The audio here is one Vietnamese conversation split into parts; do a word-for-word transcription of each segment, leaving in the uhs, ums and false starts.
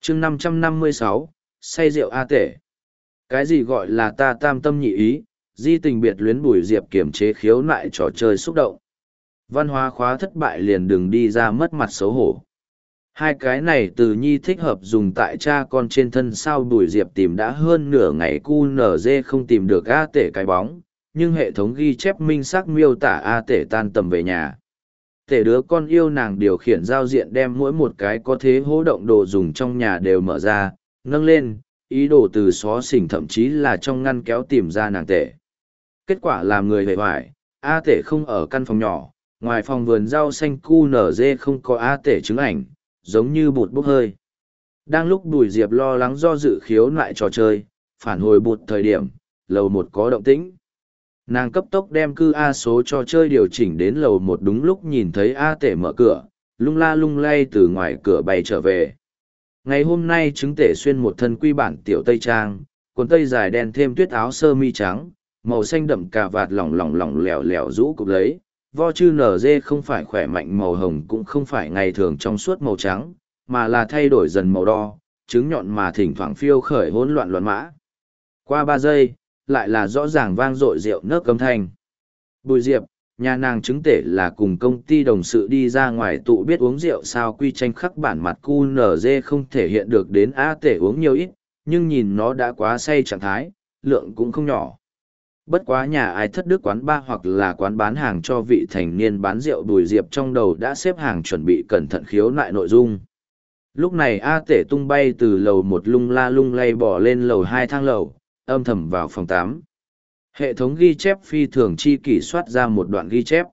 chương năm trăm năm mươi sáu, say rượu A Tể. Cái gì gọi là ta tam tâm nhị ý, di tình biệt luyến Bùi Diệp kiềm chế khiếu nại trò chơi xúc động. Văn hóa khóa thất bại liền đừng đi ra mất mặt xấu hổ. Hai cái này từ nhi thích hợp dùng tại cha con trên thân sao Bùi Diệp tìm đã hơn nửa ngày cu nở dê không tìm được A Tể cái bóng, nhưng hệ thống ghi chép minh xác miêu tả A Tể tan tầm về nhà. Tể đứa con yêu nàng điều khiển giao diện đem mỗi một cái có thế hỗ động đồ dùng trong nhà đều mở ra, nâng lên, ý đồ từ xó xỉnh thậm chí là trong ngăn kéo tìm ra nàng Tể. Kết quả làm người hề hoài, A Tể không ở căn phòng nhỏ, ngoài phòng vườn rau xanh cu nở dê không có A Tể chứng ảnh, giống như bụt bốc hơi. Đang lúc Bùi Diệp lo lắng do dự khiếu nại trò chơi, phản hồi bụt thời điểm, lầu một có động tĩnh. Nàng cấp tốc đem cư A số trò chơi điều chỉnh đến lầu một đúng lúc nhìn thấy A Tể mở cửa, lung la lung lay từ ngoài cửa bay trở về. Ngày hôm nay chứng Tể xuyên một thân quy bản tiểu tây trang, quần tây dài đen thêm tuyết áo sơ mi trắng, màu xanh đậm cà vạt lỏng lỏng lỏng lẻo lẻo rũ cục lấy, vo chư nở dê không phải khỏe mạnh màu hồng cũng không phải ngày thường trong suốt màu trắng, mà là thay đổi dần màu đo, trứng nhọn mà thỉnh thoảng phiêu khởi hỗn loạn loạn mã. Qua ba giây, lại là rõ ràng vang dội rượu nấc cấm thanh. Bùi Diệp, nhà nàng chứng Tể là cùng công ty đồng sự đi ra ngoài tụ biết uống rượu sao quy tranh khắc bản mặt cu nở dê không thể hiện được đến A Tể uống nhiều ít, nhưng nhìn nó đã quá say trạng thái, lượng cũng không nhỏ. Bất quá nhà ai thất đức quán ba hoặc là quán bán hàng cho vị thành niên bán rượu Bùi Diệp trong đầu đã xếp hàng chuẩn bị cẩn thận khiếu nại nội dung. Lúc này A Tể tung bay từ lầu một lung la lung lay bỏ lên lầu hai thang lầu, âm thầm vào phòng tám. Hệ thống ghi chép phi thường chi kỷ soát ra một đoạn ghi chép.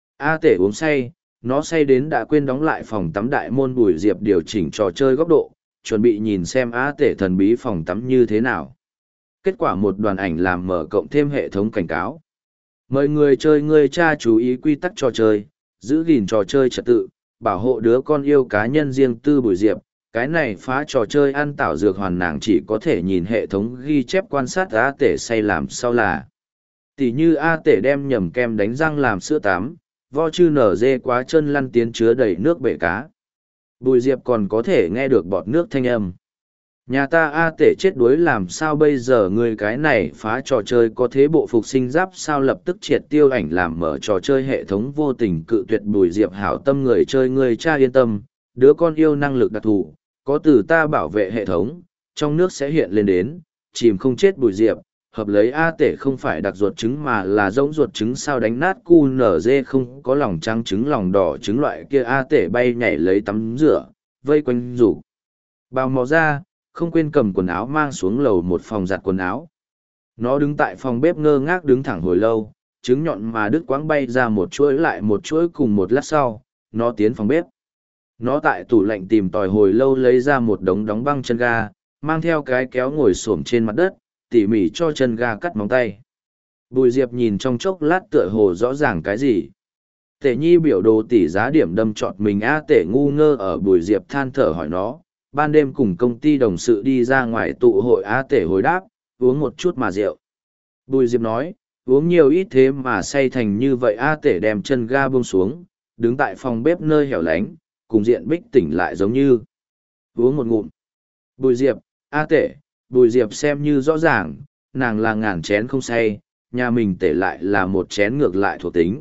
A Tể uống say, nó say đến đã quên đóng lại phòng tắm đại môn. Bùi Diệp điều chỉnh trò chơi góc độ, chuẩn bị nhìn xem A Tể thần bí phòng tắm như thế nào. Kết quả một đoàn ảnh làm mở cộng thêm hệ thống cảnh cáo. Mời người chơi người cha chú ý quy tắc trò chơi, giữ gìn trò chơi trật tự, bảo hộ đứa con yêu cá nhân riêng tư. Bùi Diệp, cái này phá trò chơi ăn tảo dược hoàn nàng chỉ có thể nhìn hệ thống ghi chép quan sát A Tể say làm sao là. Tỉ như A Tể đem nhầm kem đánh răng làm sữa tắm, vo chư nở dê quá chân lăn tiến chứa đầy nước bể cá. Bùi Diệp còn có thể nghe được bọt nước thanh âm. Nhà ta A Tể chết đuối làm sao bây giờ, người cái này phá trò chơi có thế bộ phục sinh giáp sao lập tức triệt tiêu ảnh làm mở trò chơi. Hệ thống vô tình cự tuyệt Bùi Diệp hảo tâm người chơi người cha yên tâm, đứa con yêu năng lực đặc thù, có từ ta bảo vệ hệ thống, trong nước sẽ hiện lên đến, chìm không chết Bùi Diệp, hợp lấy A Tể không phải đặc ruột trứng mà là giống ruột trứng sao đánh nát cu nở dê không có lòng trắng trứng lòng đỏ trứng loại kia. A Tể bay nhảy lấy tắm rửa, vây quanh rủ bào mò ra, không quên cầm quần áo mang xuống lầu một phòng giặt quần áo. Nó đứng tại phòng bếp ngơ ngác đứng thẳng hồi lâu, trứng nhọn mà đứt quãng bay ra một chuỗi lại một chuỗi. Cùng một lát sau, nó tiến phòng bếp. Nó tại tủ lạnh tìm tòi hồi lâu lấy ra một đống đóng băng chân ga, mang theo cái kéo ngồi xổm trên mặt đất, tỉ mỉ cho chân ga cắt móng tay. Bùi Diệp nhìn trong chốc lát tựa hồ rõ ràng cái gì. Tể nhi biểu đồ tỷ giá điểm đâm trọt mình. A Tể ngu ngơ ở Bùi Diệp than thở hỏi nó, ban đêm cùng công ty đồng sự đi ra ngoài tụ hội. A Tể hồi đáp, uống một chút mà rượu. Bùi Diệp nói, uống nhiều ít thế mà say thành như vậy. A Tể đem chân ga buông xuống, đứng tại phòng bếp nơi hẻo lánh, cùng diện bích tỉnh lại giống như. Uống một ngụm. Bùi Diệp, A Tể, Bùi Diệp xem như rõ ràng, nàng là ngàn chén không say, nhà mình Tể lại là một chén ngược lại thuộc tính.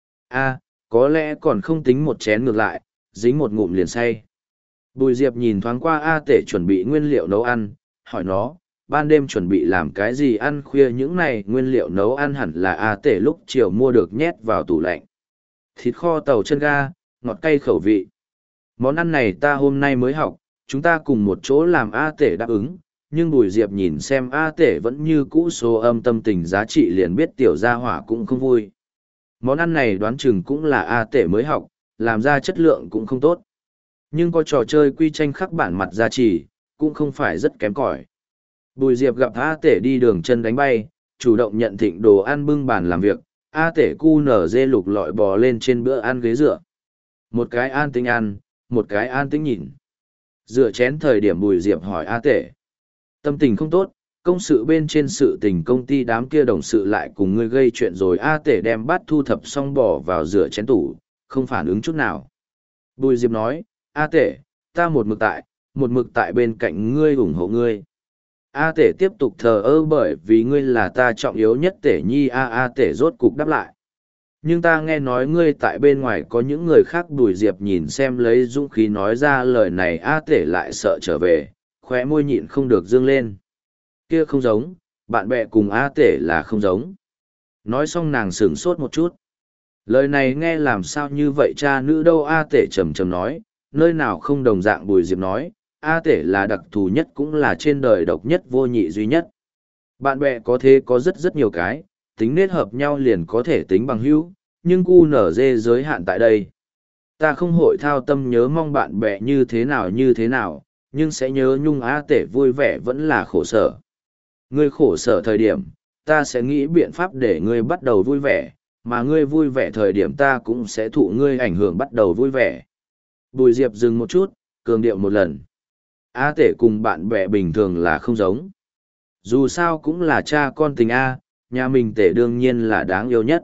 A, có lẽ còn không tính một chén ngược lại, dính một ngụm liền say. Bùi Diệp nhìn thoáng qua A Tể chuẩn bị nguyên liệu nấu ăn, hỏi nó, ban đêm chuẩn bị làm cái gì ăn khuya. Những này nguyên liệu nấu ăn hẳn là A Tể lúc chiều mua được nhét vào tủ lạnh. Thịt kho tàu chân ga, ngọt cay khẩu vị. Món ăn này ta hôm nay mới học, chúng ta cùng một chỗ làm. A Tể đáp ứng, nhưng Bùi Diệp nhìn xem A Tể vẫn như cũ số âm tâm tình giá trị liền biết tiểu gia hỏa cũng không vui. Món ăn này đoán chừng cũng là A Tể mới học, làm ra chất lượng cũng không tốt. Nhưng có trò chơi quy tranh khắc bản mặt gia trì, cũng không phải rất kém cỏi. Bùi Diệp gặp A Tể đi đường chân đánh bay, chủ động nhận thịnh đồ ăn bưng bàn làm việc. A Tể cu nở dê lục lọi bò lên trên bữa ăn ghế dựa. Một cái an tĩnh ăn, một cái an tĩnh nhìn. Dựa chén thời điểm Bùi Diệp hỏi A Tể, tâm tình không tốt, công sự bên trên sự tình công ty đám kia đồng sự lại cùng ngươi gây chuyện rồi. A Tể đem bát thu thập xong bỏ vào rửa chén tủ, không phản ứng chút nào. Bùi Diệp nói, A Tể, ta một mực tại, một mực tại bên cạnh ngươi ủng hộ ngươi. A tể tiếp tục thờ ơ bởi vì ngươi là ta trọng yếu nhất tể nhi a a tể rốt cục đáp lại. Nhưng ta nghe nói ngươi tại bên ngoài có những người khác. Bùi Diệp nhìn xem lấy dũng khí nói ra lời này, A tể lại sợ trở về, khóe môi nhịn không được dương lên. Kia không giống, bạn bè cùng A tể là không giống. Nói xong nàng sửng sốt một chút. Lời này nghe làm sao như vậy cha nữ đâu. A tể trầm trầm nói, nơi nào không đồng dạng. Bùi Diệp nói, A tể là đặc thù nhất cũng là trên đời độc nhất vô nhị duy nhất. Bạn bè có thế có rất rất nhiều cái, tính nết hợp nhau liền có thể tính bằng hữu, nhưng cu nở dê giới hạn tại đây. Ta không hội thao tâm nhớ mong bạn bè như thế nào như thế nào, nhưng sẽ nhớ nhung A tể vui vẻ vẫn là khổ sở. Ngươi khổ sở thời điểm, ta sẽ nghĩ biện pháp để ngươi bắt đầu vui vẻ, mà ngươi vui vẻ thời điểm ta cũng sẽ thụ ngươi ảnh hưởng bắt đầu vui vẻ. Bùi Diệp dừng một chút, cường điệu một lần. A tể cùng bạn bè bình thường là không giống. Dù sao cũng là cha con tình A, nhà mình tể đương nhiên là đáng yêu nhất.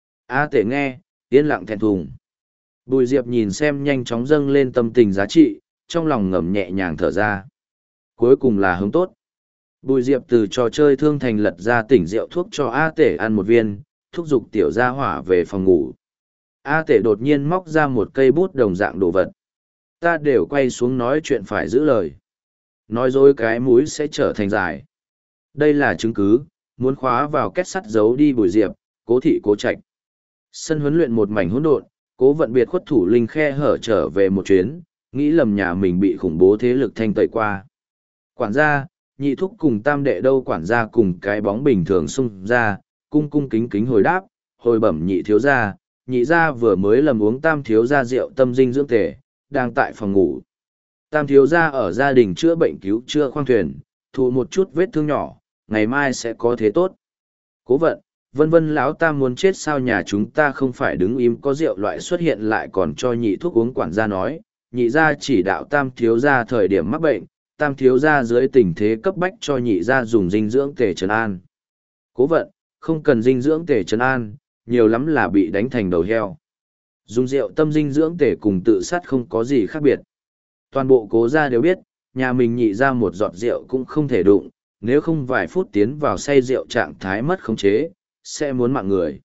A tể nghe, yên lặng thẹn thùng. Bùi Diệp nhìn xem nhanh chóng dâng lên tâm tình giá trị, trong lòng ngầm nhẹ nhàng thở ra. Cuối cùng là hướng tốt. Bùi Diệp từ trò chơi thương thành lật ra tỉnh rượu thuốc cho A tể ăn một viên, thúc giục tiểu gia hỏa về phòng ngủ. A tể đột nhiên móc ra một cây bút đồng dạng đồ vật. Ta đều quay xuống nói chuyện phải giữ lời. Nói dối cái mũi sẽ trở thành dài. Đây là chứng cứ, muốn khóa vào kết sắt giấu đi Bùi Diệp, Cố Thị Cố Trạch. Sân huấn luyện một mảnh hỗn độn, Cố Vận biệt khuất thủ linh khe hở trở về một chuyến, nghĩ lầm nhà mình bị khủng bố thế lực thanh tẩy qua. Quản gia, nhị thúc cùng tam đệ đâu. Quản gia cùng cái bóng bình thường xung ra, cung cung kính kính hồi đáp, hồi bẩm nhị thiếu gia, nhị gia vừa mới lầm uống tam thiếu gia rượu tâm dinh dưỡng tề, đang tại phòng ngủ. Tam thiếu gia ở gia đình chữa bệnh cứu chữa khoang thuyền, thụ một chút vết thương nhỏ, ngày mai sẽ có thế tốt. Cố Vận, vân vân lão tam muốn chết sao, nhà chúng ta không phải đứng im có rượu loại xuất hiện lại còn cho nhị thuốc uống. Quản gia nói, nhị gia chỉ đạo tam thiếu gia thời điểm mắc bệnh, tam thiếu gia dưới tình thế cấp bách cho nhị gia dùng dinh dưỡng tề trấn an. Cố Vận, không cần dinh dưỡng tề trấn an, nhiều lắm là bị đánh thành đầu heo. Dùng rượu tâm dinh dưỡng tề cùng tự sát không có gì khác biệt. Toàn bộ Cố gia đều biết, nhà mình nhị ra một giọt rượu cũng không thể đụng, nếu không vài phút tiến vào say rượu trạng thái mất khống chế, sẽ muốn mạng người.